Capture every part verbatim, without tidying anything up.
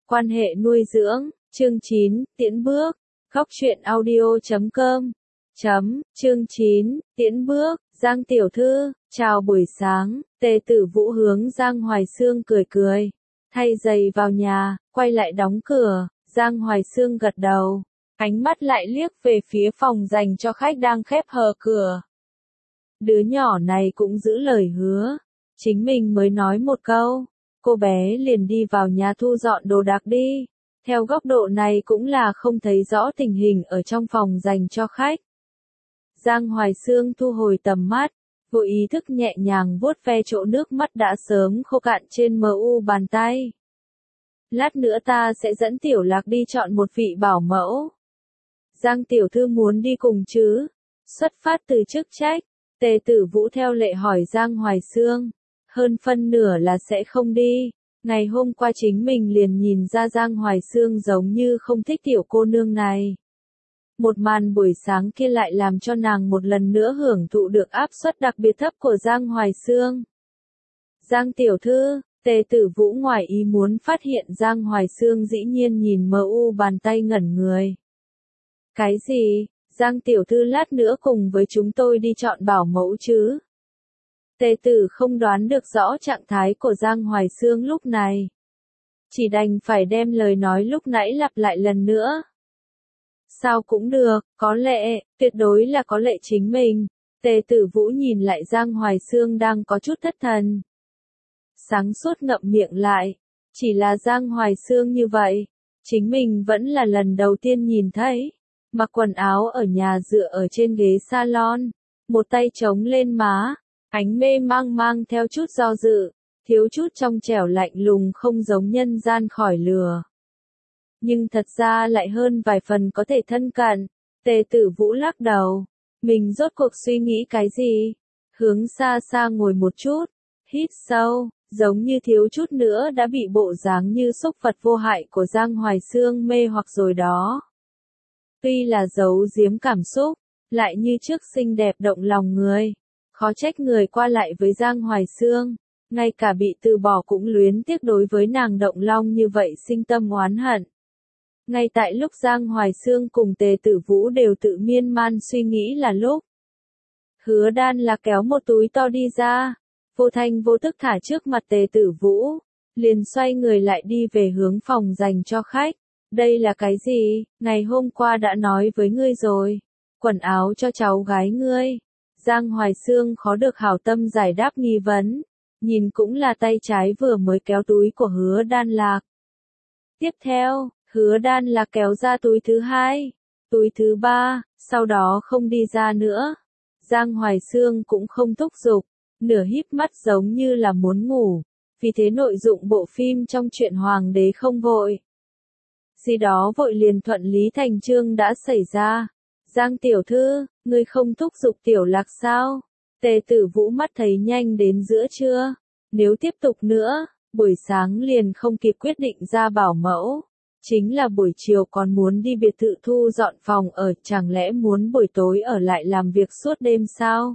Quan hệ nuôi dưỡng, chương chín, tiễn bước, góc truyện audio chấm com, chấm, chương chín, tiễn bước, Giang tiểu thư, chào buổi sáng, Tề Tử Vũ hướng Giang Hoài Xương cười cười, thay giày vào nhà, quay lại đóng cửa, Giang Hoài Xương gật đầu, ánh mắt lại liếc về phía phòng dành cho khách đang khép hờ cửa. Đứa nhỏ này cũng giữ lời hứa, chính mình mới nói một câu, cô bé liền đi vào nhà thu dọn đồ đạc đi. Theo góc độ này cũng là không thấy rõ tình hình ở trong phòng dành cho khách. Giang Hoài Xương thu hồi tầm mắt, vô ý thức nhẹ nhàng vuốt ve chỗ nước mắt đã sớm khô cạn trên mờ u bàn tay. Lát nữa ta sẽ dẫn Tiểu Lạc đi chọn một vị bảo mẫu. Giang tiểu thư muốn đi cùng chứ? Xuất phát từ chức trách, Tề Tử Vũ theo lệ hỏi Giang Hoài Xương. Hơn phân nửa là sẽ không đi. Ngày hôm qua chính mình liền nhìn ra Giang Hoài Xương giống như không thích tiểu cô nương này. Một màn buổi sáng kia lại làm cho nàng một lần nữa hưởng thụ được áp suất đặc biệt thấp của Giang Hoài Xương. Giang tiểu thư, Tề Tử Vũ ngoài ý muốn phát hiện Giang Hoài Xương dĩ nhiên nhìn mờ u bàn tay ngẩn người. Cái gì? Giang tiểu thư lát nữa cùng với chúng tôi đi chọn bảo mẫu chứ? Tề Tử không đoán được rõ trạng thái của Giang Hoài Xương lúc này. Chỉ đành phải đem lời nói lúc nãy lặp lại lần nữa. Sao cũng được, có lẽ, tuyệt đối là có lẽ chính mình. Tề Tử Vũ nhìn lại Giang Hoài Xương đang có chút thất thần. Sáng suốt ngậm miệng lại. Chỉ là Giang Hoài Xương như vậy. Chính mình vẫn là lần đầu tiên nhìn thấy. Mặc quần áo ở nhà dựa ở trên ghế salon. Một tay chống lên má. Ánh mê mang mang theo chút do dự, thiếu chút trong trẻo lạnh lùng không giống nhân gian khỏi lừa. Nhưng thật ra lại hơn vài phần có thể thân cận. Tề Tử Vũ lắc đầu. Mình rốt cuộc suy nghĩ cái gì? Hướng xa xa ngồi một chút, hít sâu, giống như thiếu chút nữa đã bị bộ dáng như xúc vật vô hại của Giang Hoài Xương mê hoặc rồi đó. Tuy là giấu giếm cảm xúc, lại như trước xinh đẹp động lòng người. Khó trách người qua lại với Giang Hoài Xương, ngay cả bị từ bỏ cũng luyến tiếc đối với nàng động long như vậy sinh tâm oán hận. Ngay tại lúc Giang Hoài Xương cùng Tề Tử Vũ đều tự miên man suy nghĩ là lúc. Hứa Đan là kéo một túi to đi ra, vô thanh vô tức thả trước mặt Tề Tử Vũ, liền xoay người lại đi về hướng phòng dành cho khách. Đây là cái gì? Ngày hôm qua đã nói với ngươi rồi. Quần áo cho cháu gái ngươi. Giang Hoài Xương khó được hảo tâm giải đáp nghi vấn, nhìn cũng là tay trái vừa mới kéo túi của Hứa Đan Lạc. Tiếp theo, Hứa Đan Lạc kéo ra túi thứ hai, túi thứ ba, sau đó không đi ra nữa. Giang Hoài Xương cũng không thúc giục, nửa híp mắt giống như là muốn ngủ, vì thế nội dụng bộ phim trong truyện Hoàng đế không vội. Gì đó vội liền thuận lý thành chương đã xảy ra. Giang tiểu thư, ngươi không thúc giục Tiểu Lạc sao? Tề Tử Vũ mắt thấy nhanh đến giữa trưa. Nếu tiếp tục nữa, buổi sáng liền không kịp quyết định ra bảo mẫu. Chính là buổi chiều còn muốn đi biệt thự thu dọn phòng ở, chẳng lẽ muốn buổi tối ở lại làm việc suốt đêm sao?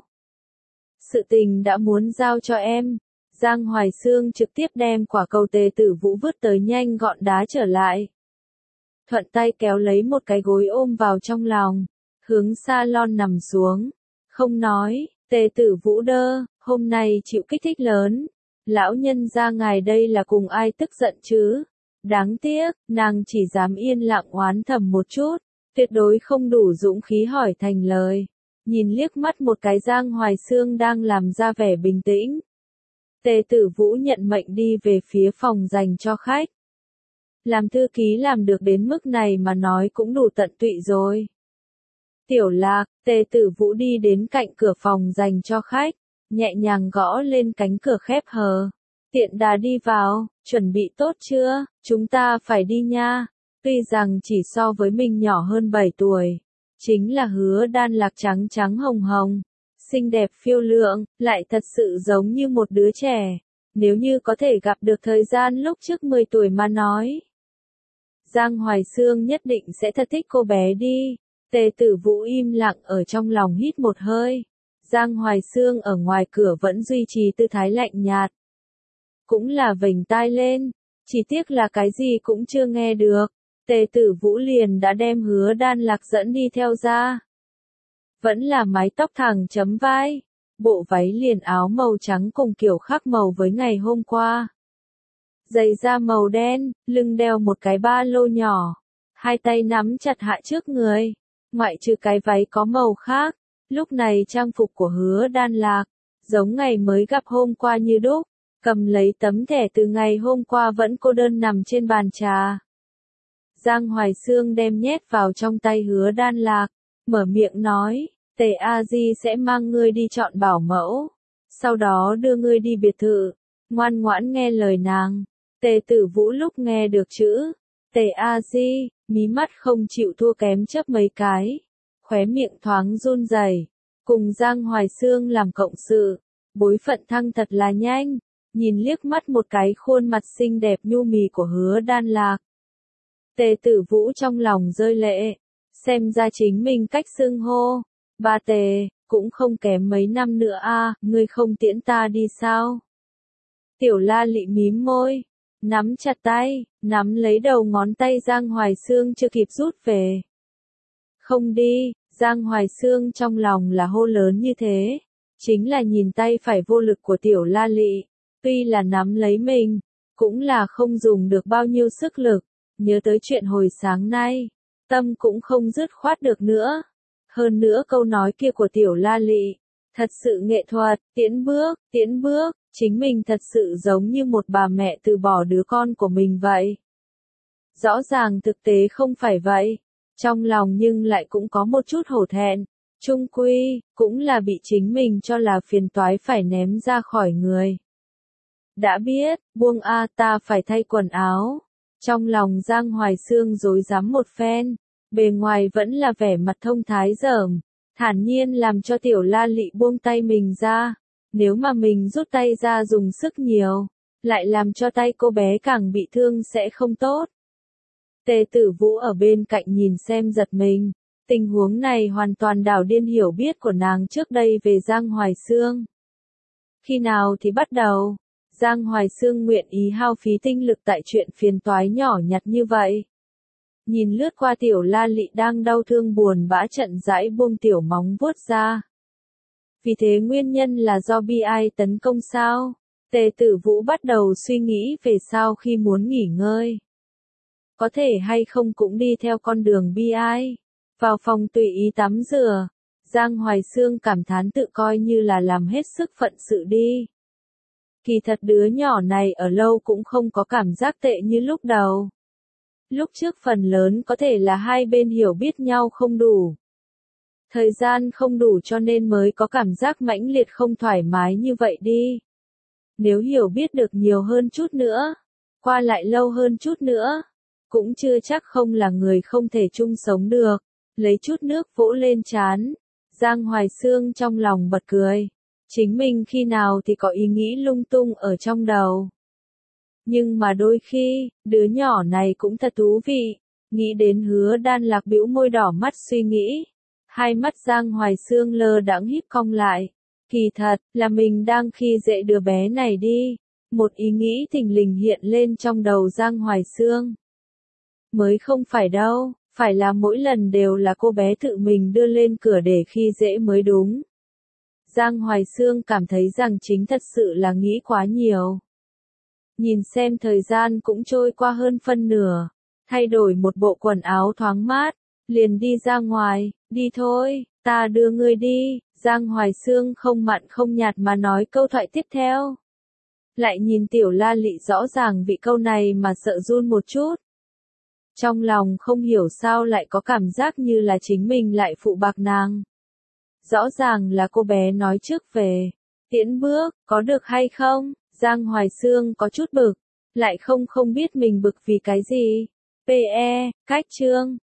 Sự tình đã muốn giao cho em. Giang Hoài Xương trực tiếp đem quả cầu Tề Tử Vũ vứt tới nhanh gọn đá trở lại. Thuận tay kéo lấy một cái gối ôm vào trong lòng. Hướng salon nằm xuống, không nói. Tề Tử Vũ đơ, hôm nay chịu kích thích lớn. Lão nhân gia ngài đây là cùng ai tức giận chứ? Đáng tiếc, nàng chỉ dám yên lặng oán thầm một chút, tuyệt đối không đủ dũng khí hỏi thành lời. Nhìn liếc mắt một cái Giang Hoài Xương đang làm ra vẻ bình tĩnh. Tề Tử Vũ nhận mệnh đi về phía phòng dành cho khách. Làm thư ký làm được đến mức này mà nói cũng đủ tận tụy rồi. Tiểu Lạc, Tề Tử Vũ đi đến cạnh cửa phòng dành cho khách, nhẹ nhàng gõ lên cánh cửa khép hờ. Tiện đà đi vào, chuẩn bị tốt chưa? Chúng ta phải đi nha. Tuy rằng chỉ so với mình nhỏ hơn bảy tuổi, chính là Hứa Đan Lạc trắng trắng hồng hồng, xinh đẹp phiêu lượng, lại thật sự giống như một đứa trẻ. Nếu như có thể gặp được thời gian lúc trước mười tuổi mà nói, Giang Hoài Xương nhất định sẽ thật thích cô bé đi. Tề Tử Vũ im lặng ở trong lòng hít một hơi. Giang Hoài Xương ở ngoài cửa vẫn duy trì tư thái lạnh nhạt. Cũng là vểnh tai lên, Chỉ tiếc là cái gì cũng chưa nghe được. Tề Tử Vũ liền đã đem Hứa Đan Lạc dẫn đi theo ra. Vẫn là mái tóc thẳng chấm vai, bộ váy liền áo màu trắng cùng kiểu khác màu với ngày hôm qua. Giày da màu đen, lưng đeo một cái ba lô nhỏ, hai tay nắm chặt hạ trước người, ngoại trừ cái váy có màu khác, lúc này trang phục của Hứa Đan Lạc, giống ngày mới gặp hôm qua như đúc, cầm lấy tấm thẻ từ ngày hôm qua vẫn cô đơn nằm trên bàn trà. Giang Hoài Xương đem nhét vào trong tay Hứa Đan Lạc, mở miệng nói, Tề A Di sẽ mang ngươi đi chọn bảo mẫu, sau đó đưa ngươi đi biệt thự, ngoan ngoãn nghe lời nàng. Tề Tử Vũ lúc nghe được chữ Tề A Di, mí mắt không chịu thua kém chớp mấy cái, khóe miệng thoáng run rẩy. Cùng Giang Hoài Xương làm cộng sự, bối phận thăng thật là nhanh, nhìn liếc mắt một cái khuôn mặt xinh đẹp nhu mì của Hứa Đan Lạc. Tề Tử Vũ trong lòng rơi lệ, xem ra chính mình cách xưng hô, ba Tề, cũng không kém mấy năm nữa a, ngươi không tiễn ta đi sao? Tiểu La Lị mím môi, nắm chặt tay, nắm lấy đầu ngón tay Giang Hoài Xương chưa kịp rút về. Không đi, Giang Hoài Xương trong lòng là hô lớn như thế, chính là nhìn tay phải vô lực của Tiểu La Lị, tuy là nắm lấy mình, cũng là không dùng được bao nhiêu sức lực, nhớ tới chuyện hồi sáng nay, tâm cũng không dứt khoát được nữa. Hơn nữa câu nói kia của Tiểu La Lị, thật sự nghệ thuật, tiễn bước, tiễn bước, chính mình thật sự giống như một bà mẹ từ bỏ đứa con của mình vậy. Rõ ràng thực tế không phải vậy, trong lòng nhưng lại cũng có một chút hổ thẹn, chung quy, cũng là bị chính mình cho là phiền toái phải ném ra khỏi người. Đã biết, buông a ta phải thay quần áo, trong lòng Giang Hoài Xương rối rắm một phen. Bề ngoài vẫn là vẻ mặt thông thái dởm, thản nhiên làm cho Tiểu La Lị buông tay mình ra, nếu mà mình rút tay ra dùng sức nhiều, lại làm cho tay cô bé càng bị thương sẽ không tốt. Tề Tử Vũ ở bên cạnh nhìn xem giật mình, tình huống này hoàn toàn đảo điên hiểu biết của nàng trước đây về Giang Hoài Xương. Khi nào thì bắt đầu, Giang Hoài Xương nguyện ý hao phí tinh lực tại chuyện phiền toái nhỏ nhặt như vậy. Nhìn lướt qua Tiểu La Lị đang đau thương buồn bã chậm rãi buông tiểu móng vuốt ra. Vì thế nguyên nhân là do bi ai tấn công sao? Tề Tử Vũ bắt đầu suy nghĩ về sau khi muốn nghỉ ngơi. Có thể hay không cũng đi theo con đường bi ai. Vào phòng tùy ý tắm rửa, Giang Hoài Xương cảm thán tự coi như là làm hết sức phận sự đi. Kỳ thật đứa nhỏ này ở lâu cũng không có cảm giác tệ như lúc đầu. Lúc trước phần lớn có thể là hai bên hiểu biết nhau không đủ. Thời gian không đủ cho nên mới có cảm giác mãnh liệt không thoải mái như vậy đi. Nếu hiểu biết được nhiều hơn chút nữa, qua lại lâu hơn chút nữa, cũng chưa chắc không là người không thể chung sống được. Lấy chút nước vỗ lên trán, Giang Hoài Xương trong lòng bật cười. Chính mình khi nào thì có ý nghĩ lung tung ở trong đầu. Nhưng mà đôi khi, đứa nhỏ này cũng thật thú vị, nghĩ đến Hứa Đan Lạc bĩu môi đỏ mắt suy nghĩ. Hai mắt Giang Hoài Xương lơ đãng híp cong lại. Kỳ thật, là mình đang khi dễ đứa bé này đi. Một ý nghĩ thình lình hiện lên trong đầu Giang Hoài Xương. Mới không phải đâu, phải là mỗi lần đều là cô bé tự mình đưa lên cửa để khi dễ mới đúng. Giang Hoài Xương cảm thấy rằng chính thật sự là nghĩ quá nhiều. Nhìn xem thời gian cũng trôi qua hơn phân nửa, thay đổi một bộ quần áo thoáng mát, liền đi ra ngoài, đi thôi, ta đưa ngươi đi, Giang Hoài Xương không mặn không nhạt mà nói câu thoại tiếp theo. Lại nhìn Tiểu La Lị rõ ràng bị câu này mà sợ run một chút. Trong lòng không hiểu sao lại có cảm giác như là chính mình lại phụ bạc nàng. Rõ ràng là cô bé nói trước về, tiễn bước, có được hay không? Giang Hoài Xương có chút bực, lại không không biết mình bực vì cái gì. pê e, cách chương.